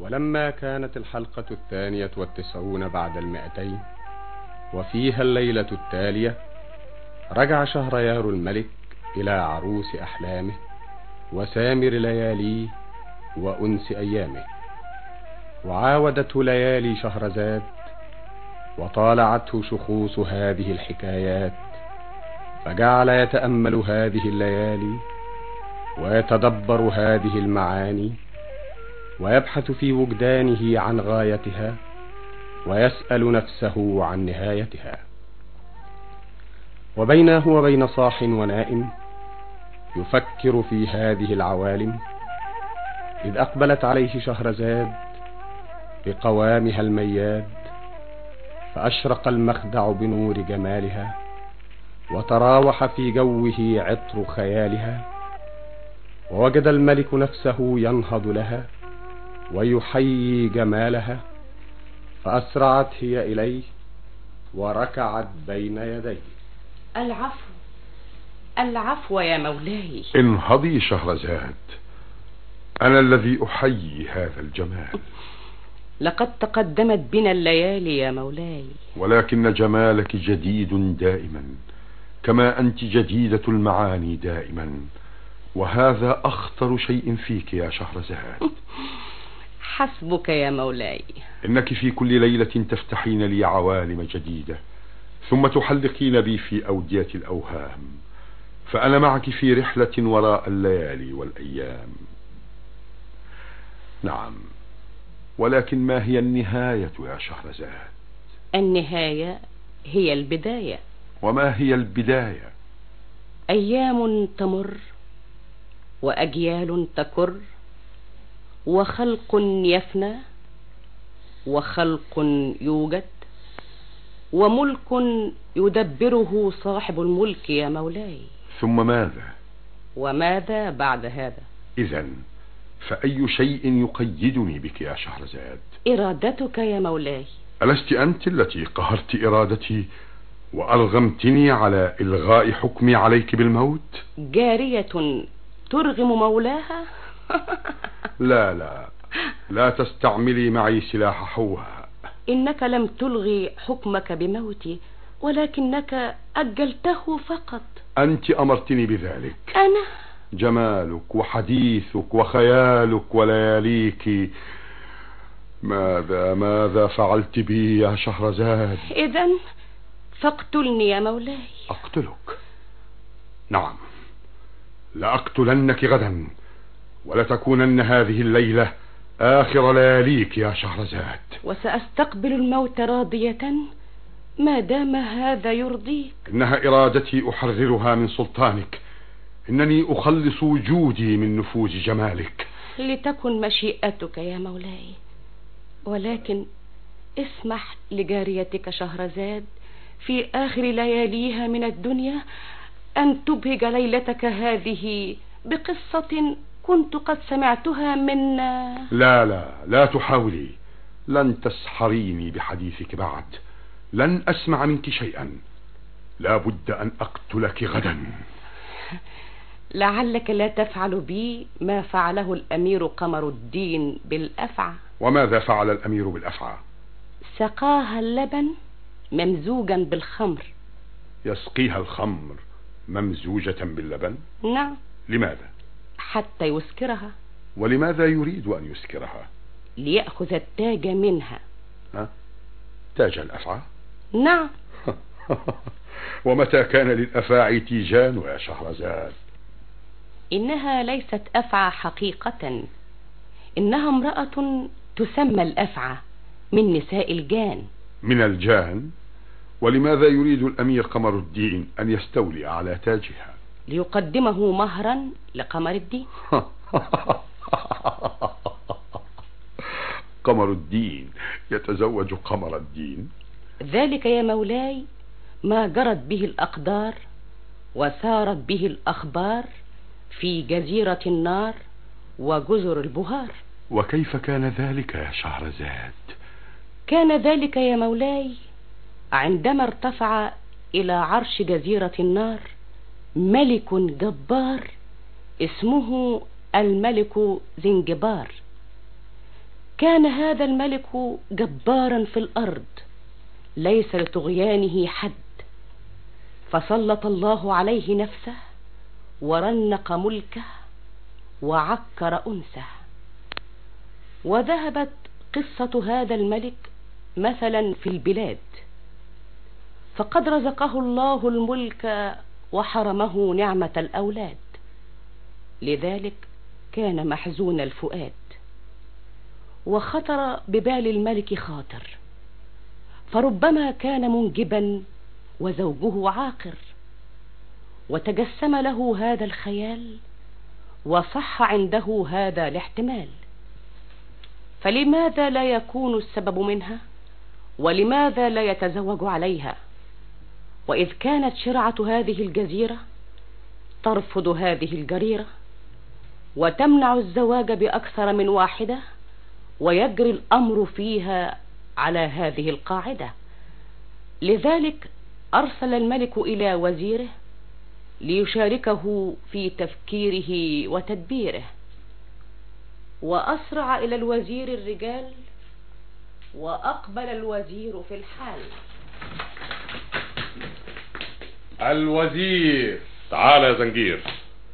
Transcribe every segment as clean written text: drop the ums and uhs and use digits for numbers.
ولما كانت الحلقة 92 بعد 200 وفيها الليلة التالية، رجع شهريار الملك إلى عروس أحلامه وسامر لياليه وأنس أيامه، وعاودته ليالي شهرزاد وطالعته شخوص هذه الحكايات، فجعل يتأمل هذه الليالي ويتدبر هذه المعاني ويبحث في وجدانه عن غايتها ويسأل نفسه عن نهايتها. وبينه وبين صاح ونائم يفكر في هذه العوالم، إذ أقبلت عليه شهرزاد بقوامها المياد، فأشرق المخدع بنور جمالها وتراوح في جوه عطر خيالها، ووجد الملك نفسه ينهض لها ويحيي جمالها، فأسرعت هي إليه وركعت بين يديه. العفو العفو يا مولاي. انهضي شهرزاد، أنا الذي أحيي هذا الجمال. لقد تقدمت بنا الليالي يا مولاي، ولكن جمالك جديد دائما، كما أنت جديدة المعاني دائما، وهذا أخطر شيء فيك يا شهرزاد. حسبك يا مولاي. إنك في كل ليلة تفتحين لي عوالم جديدة، ثم تحلقين بي في أودية الأوهام، فأنا معك في رحلة وراء الليالي والأيام. نعم، ولكن ما هي النهاية يا شهرزاد؟ النهاية هي البداية. وما هي البداية؟ أيام تمر وأجيال تكر، وخلق يفنى وخلق يوجد، وملك يدبره صاحب الملك يا مولاي. ثم ماذا؟ وماذا بعد هذا؟ إذن فأي شيء يقيدني بك يا شهرزاد؟ إرادتك يا مولاي. ألست أنت التي قهرت إرادتي وأرغمتني على إلغاء حكمي عليك بالموت؟ جارية ترغم مولاها؟ لا لا، لا تستعملي معي سلاح حواء. إنك لم تلغي حكمك بموتي، ولكنك أجلته فقط. أنت أمرتني بذلك. أنا؟ جمالك وحديثك وخيالك ولياليك، ماذا فعلت بي يا شهرزاد؟ إذن فاقتلني يا مولاي. أقتلك؟ نعم، لأقتلنك غدا، ولتكونن هذه الليلة آخر لياليك يا شهرزاد. وسأستقبل الموت راضية ما دام هذا يرضيك. إنها إرادتي أحررها من سلطانك، إنني أخلص وجودي من نفوذ جمالك. لتكن مشيئتك يا مولاي، ولكن اسمح لجاريتك شهرزاد في آخر لياليها من الدنيا أن تبهج ليلتك هذه بقصة كنت قد سمعتها من... لا لا لا تحاولي، لن تسحريني بحديثك بعد، لن أسمع منك شيئا، لا بد أن أقتلك غدا. لعلك لا تفعل بي ما فعله الأمير قمر الدين بالأفعى. وماذا فعل الأمير بالأفعى؟ سقاها اللبن ممزوجا بالخمر. يسقيها الخمر ممزوجة باللبن؟ نعم. لماذا؟ حتى يسكرها. ولماذا يريد أن يسكرها؟ ليأخذ التاج منها. تاج الأفعى؟ نعم. ومتى كان للأفاعي تيجان يا شهرزاد؟ إنها ليست أفعى حقيقة، إنها امرأة تسمى الأفعى من نساء الجان. من الجان؟ ولماذا يريد الأمير قمر الدين أن يستولي على تاجها؟ ليقدمه مهرا لقمر الدين. قمر الدين يتزوج قمر الدين؟ ذلك يا مولاي ما جرت به الأقدار وسارت به الأخبار في جزيرة النار وجزر البهار. وكيف كان ذلك يا شهرزاد؟ كان ذلك يا مولاي عندما ارتفع إلى عرش جزيرة النار ملك جبار اسمه الملك زنجبار. كان هذا الملك جبارا في الأرض ليس لطغيانه حد، فسلط الله عليه نفسه ورنق ملكه وعكر أنسه. وذهبت قصة هذا الملك مثلا في البلاد، فقد رزقه الله الملك وحرمه نعمة الأولاد، لذلك كان محزون الفؤاد. وخطر ببال الملك خاطر، فربما كان منجبا وزوجه عاقر، وتجسم له هذا الخيال وصح عنده هذا الاحتمال. فلماذا لا يكون السبب منها؟ ولماذا لا يتزوج عليها؟ وإذ كانت شرعة هذه الجزيرة ترفض هذه الجريرة وتمنع الزواج بأكثر من واحدة، ويجري الأمر فيها على هذه القاعدة. لذلك أرسل الملك إلى وزيره ليشاركه في تفكيره وتدبيره. وأسرع إلى الوزير الرجال، وأقبل الوزير في الحال. الوزير. تعال يا زنجير.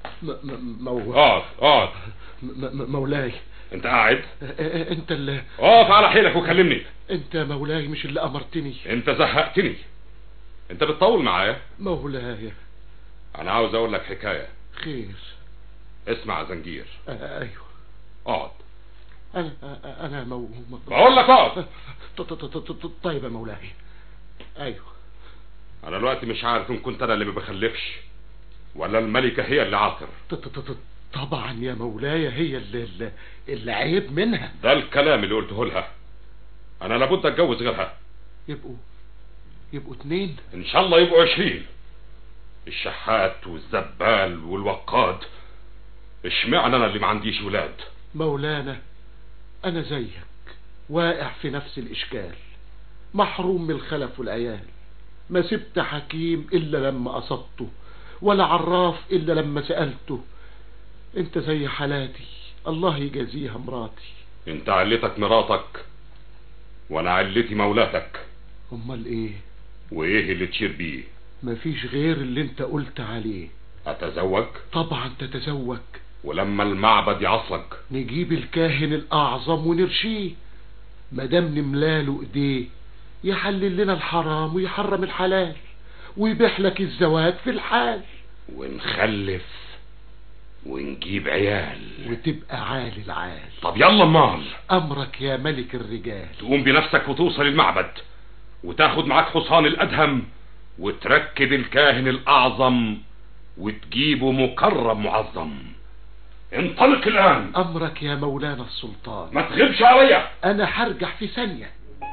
اقعد. مولاي. انت قاعد؟ انت اللي اقف على حيلك وكلمني. انت مولاي مش اللي امرتني. انت زهقتني، انت بتطول معايا. مولاي انا عاوز اقول لك حكاية. خير. اسمع يا زنجير. ايوه. اقعد. انا بقول لك اقعد. طيب يا مولاي. ايوه. انا دلوقتي مش عارف ان كنت انا اللي ما بخلفش ولا الملكة هي اللي عاقر. طبعا يا مولاي هي اللي عيب منها. ده الكلام اللي قلته لها. انا لابد اتجوز غيرها. يبقوا 2. ان شاء الله يبقوا 20. الشحات والزبال والوقاد. اشمعنى انا اللي ما عنديش ولاد؟ مولانا انا زيك واقع في نفس الاشكال، محروم من الخلف والعيال. ما سبت حكيم الا لما قصدته، ولا عراف الا لما سألته. انت زي حالاتي، الله يجازيها مراتي. انت علتك مراتك وانا علتي مولاتك. امال ايه؟ وايه اللي تشير بيه؟ مفيش غير اللي انت قلت عليه. اتزوج؟ طبعا تتزوج. ولما المعبد يعصلك نجيب الكاهن الاعظم ونرشيه، مدام نملاله ايديه يحلل لنا الحرام ويحرم الحلال ويبيح لك الزواج في الحال، ونخلف ونجيب عيال وتبقى عال العال. طب يلا امال. امرك يا ملك الرجال. تقوم بنفسك وتوصل المعبد وتاخد معاك حصان الادهم وتركب الكاهن الاعظم وتجيبه مكرم معظم. انطلق الان. امرك يا مولانا السلطان. ما تغيبش عليا. انا هرجع في ثانية.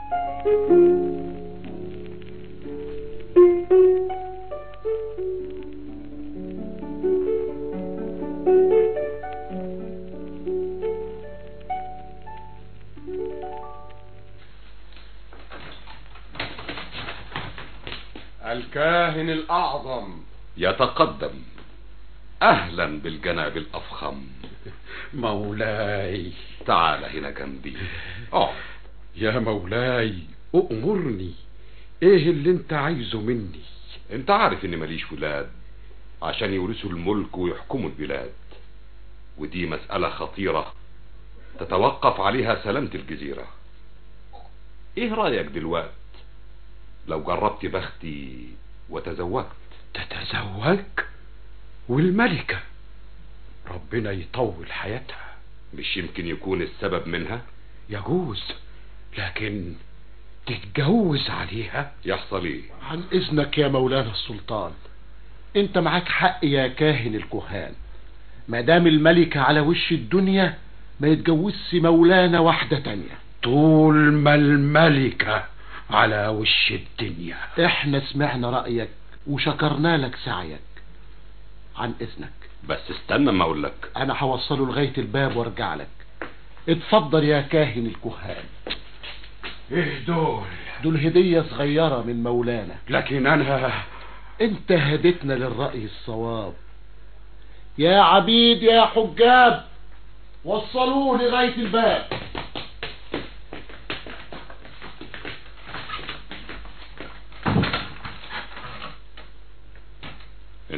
الكاهن الأعظم يتقدم. أهلا بالجناب الأفخم. مولاي. تعال هنا جنبي. يا مولاي أؤمرني، ايه اللي انت عايزه مني؟ انت عارف اني ماليش ولاد عشان يورثوا الملك ويحكموا البلاد، ودي مسألة خطيرة تتوقف عليها سلامة الجزيرة. ايه رأيك دلوقت لو جربت بختي وتزوجت؟ تتزوج؟ والملكة ربنا يطول حياتها. مش يمكن يكون السبب منها؟ يجوز، لكن تتجوز عليها يحصل ايه؟ عن اذنك يا مولانا السلطان، انت معاك حق يا كاهن الكهان. مدام الملكة على وش الدنيا ما يتجوزش مولانا واحدة تانية. طول ما الملكة على وش الدنيا. احنا سمعنا رأيك وشكرنا لك سعيك. عن اذنك. بس استنى ما اقول لك. انا هوصله لغاية الباب وارجع لك. اتفضل يا كاهن الكهان. ايه دول هدية صغيرة من مولانا. لكن انا انت هديتنا للرأي الصواب. يا عبيد يا حجاب وصلوه لغاية الباب.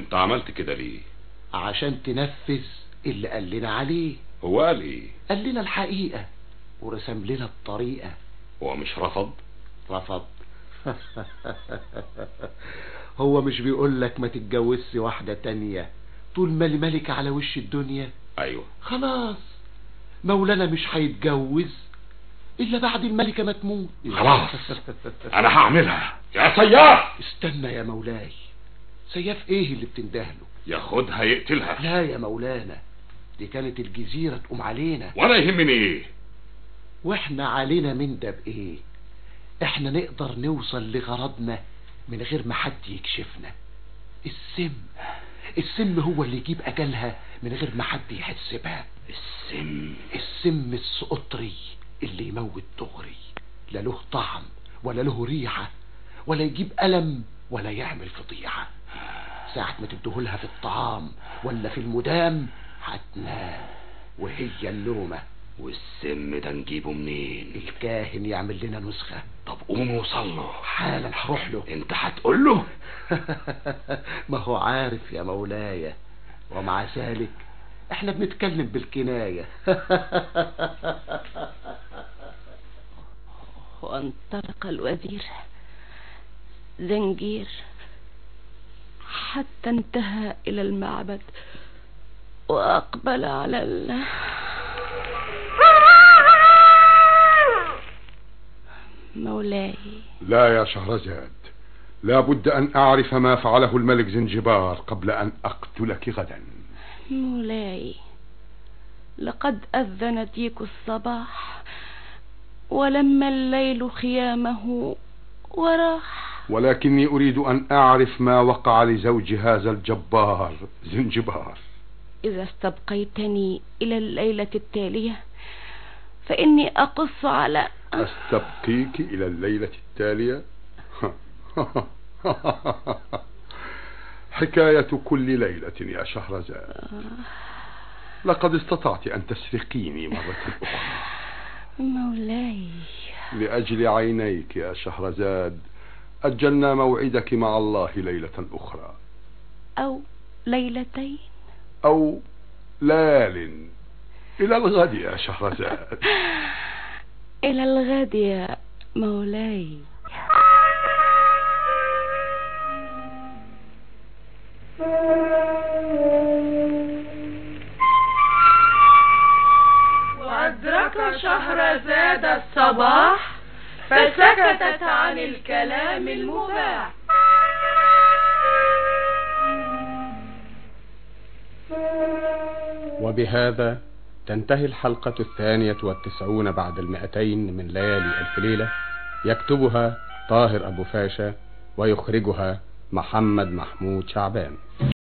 وانت عملت كده ليه؟ عشان تنفذ اللي قال لنا عليه. هو قال ايه؟ قال لنا الحقيقة ورسم لنا الطريقة. هو مش رفض؟ رفض. هو مش بيقول لك ما تتجوزش واحدة تانية طول ما الملكة على وش الدنيا؟ ايوه. خلاص مولانا مش هيتجوز الا بعد الملكة ما تموت. خلاص انا هعملها يا سياف. استنى يا مولاي، سياف ايه اللي بتندهله؟ ياخدها يقتلها. لا يا مولانا، دي كانت الجزيرة تقوم علينا. وانا يهمني ايه؟ واحنا علينا من ده بايه؟ احنا نقدر نوصل لغرضنا من غير ما حد يكشفنا. السم هو اللي يجيب اجلها من غير ما حد يحس بها. السم السقطري اللي يموت دغري، لا له طعم ولا له ريحة ولا يجيب ألم ولا يعمل فضيحة. ساعة ما تدهولها في الطعام ولا في المدام هتنام وهي النومة. والسم ده نجيبه منين؟ الكاهن يعمل لنا نسخة. طب قوم وصل له حالا هروح له. انت هتقول له؟ ما هو عارف يا مولاي، ومع ذلك احنا بنتكلم بالكناية. وانطلق الوزير زنجير حتى انتهى إلى المعبد وأقبل على مولاي. لا يا شهرزاد، لا بد أن أعرف ما فعله الملك زنجبار قبل أن أقتلك غدا. مولاي، لقد أذن ديك الصباح ولما الليل خيامه وراح، ولكني أريد أن أعرف ما وقع لزوج هذا الجبار زنجبار. إذا استبقيتني إلى الليلة التالية فإني أقص على أستبقيك إلى الليلة التالية؟ حكاية كل ليلة يا شهرزاد. لقد استطعت أن تسرقيني مرة أخرى. مولاي، لأجل عينيك يا شهرزاد أجلنا موعدك مع الله ليلة أخرى، أو ليلتين، أو ليال. إلى الغد يا شهرزاد. إلى الغد يا مولاي. وأدرك شهرزاد الصباح فسكتت عن الكلام المباح. وبهذا تنتهي الحلقة 92 بعد 200 من ليالي ألف ليلة. يكتبها طاهر أبو فاشا ويخرجها محمد محمود شعبان.